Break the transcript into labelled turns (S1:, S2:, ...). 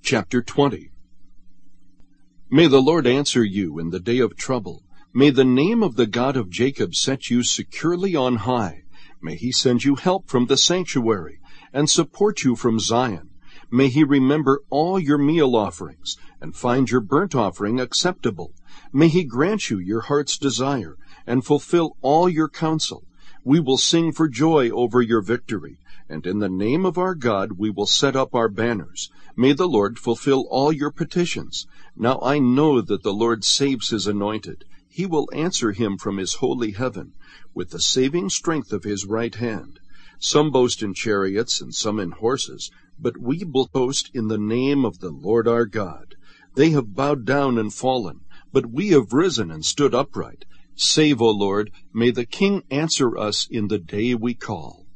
S1: Chapter 20. May the Lord answer you in the day of trouble. May the name of the God of Jacob set you securely on high. May he send you help from the sanctuary and support you from Zion. May he remember all your meal offerings and find your burnt offering acceptable. May he grant you your heart's desire and fulfill all your counsel. We will sing for joy over your victory, and in the name of our God we will set up our banners. May the Lord fulfill all your petitions. Now I know that the Lord saves his anointed. He will answer him from his holy heaven with the saving strength of his right hand. Some boast in chariots and some in horses, but we will boast in the name of the Lord our God. They have bowed down and fallen, but we have risen and stood upright. Save, O Lord, may the King answer us in the day we call.